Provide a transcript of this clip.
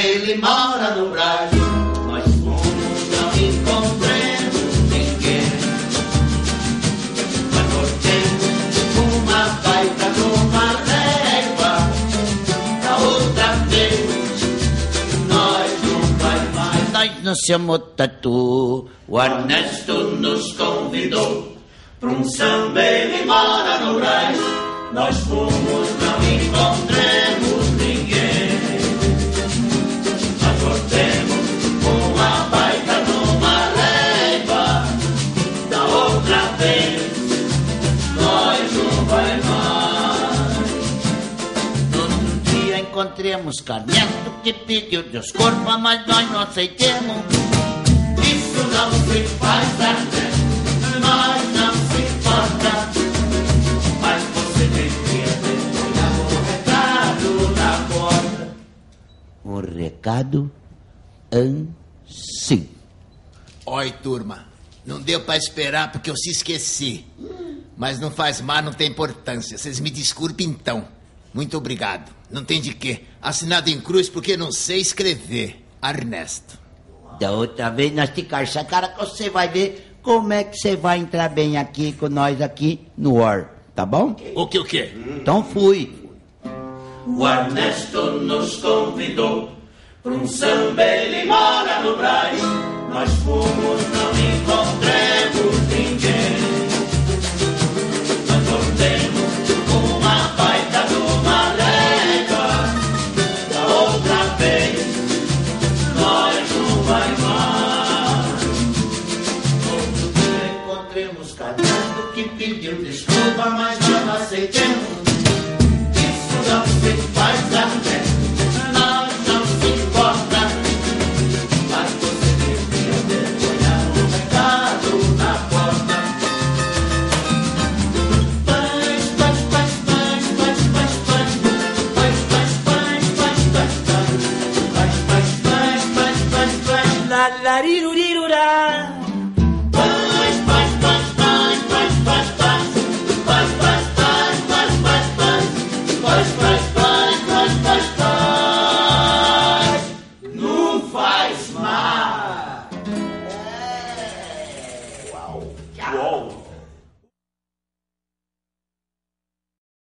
ele mora no Brasil. Nós fomos, não encontramos ninguém. Mas voltemos uma baita numa régua. Da outra vez, nós não vai mais. Nós não somos tatu. O Ernesto nos convidou pra um samba, ele mora no Brás. Nós fomos, não encontramos ninguém. Nós voltemos uma baita numa régua. Da outra vez, nós não vai mais. Num dia encontremos Carneto que pediu desculpa, mas nós não aceitemos. Isso não se faz, Ernesto, nós não se importa. Mas você devia ter olhado o recado na porta. O recado sim. Oi, turma. Não deu pra esperar porque eu se esqueci. Mas não faz mal, não tem importância. Vocês me desculpem então. Muito obrigado. Não tem de quê. Assinado em cruz porque não sei escrever. Ernesto. Da outra vez nós te carça cara que você vai ver como é que você vai entrar bem aqui com nós aqui no UOR, tá bom? O quê? Então fui. O Ernesto nos convidou pra um samba, ele mora no Brás. Nós fomos, não encontramos ninguém. Nós voltemos uma baita numa régua. Da outra vez, nós não vai mais. Outro dia encontremos Carneto que pediu desculpa, mas nós não aceitemos. Isso não se faz, Ernesto, nós não se importa. Mas você devia ter olhado o recado na porta. Pães, pães, pães, pães, pães, pães, pães, pães, pães, pães, pães, pães, pães, pães, pães, pães, pães, pães, pães, pães, la la riruri.